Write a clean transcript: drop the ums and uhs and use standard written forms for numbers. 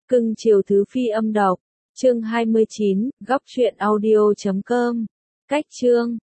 Cưng chiều thứ phi âm đọc. Chương 29, góc truyện audio.com. Cách chương